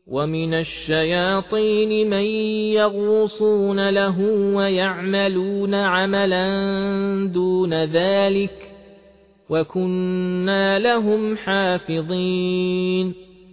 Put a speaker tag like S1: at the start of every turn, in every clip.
S1: ومن الشياطين من يغوصون له ويعملون عملا دون ذلك وكنا لهم حافظين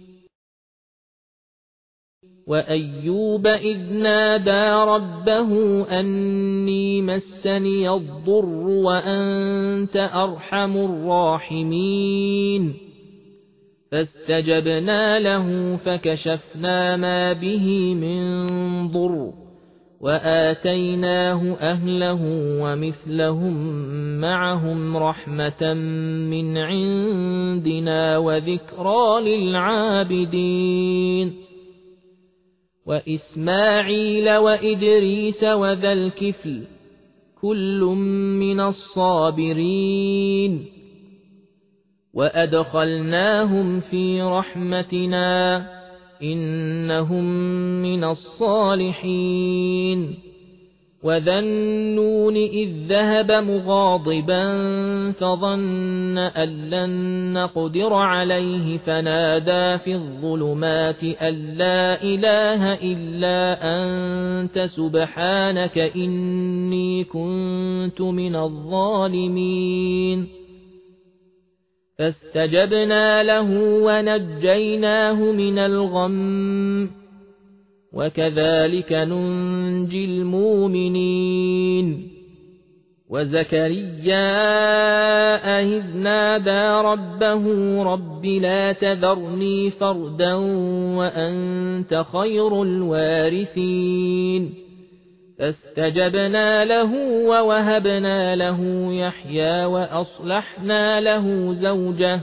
S1: وأيوب إذ نادى ربه أني مسني الضر وأنت أرحم الراحمين فاستجبنا له فكشفنا ما به من ضر وآتيناه أهله ومثلهم معهم رحمة من عندنا وذكرى للعابدين وإسماعيل وإدريس وذا الكفل كل من الصابرين وأدخلناهم في رحمتنا إنهم من الصالحين وذا النون إذ ذهب مغاضبا فظن أن لن نقدر عليه فنادى في الظلمات أن لا إله إلا أنت سبحانك إني كنت من الظالمين فاستجبنا له ونجيناه من الغم وكذلك ننجي المؤمنين وزكريا إذ نادى ربه رب لا تذرني فردا وأنت خير الوارثين فاستجبنا له ووهبنا له يحيى وأصلحنا له زوجه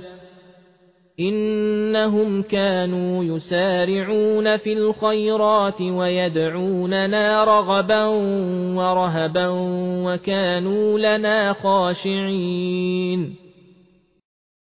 S1: إنهم كانوا يسارعون في الخيرات ويدعوننا رغبا ورهبا وكانوا لنا خاشعين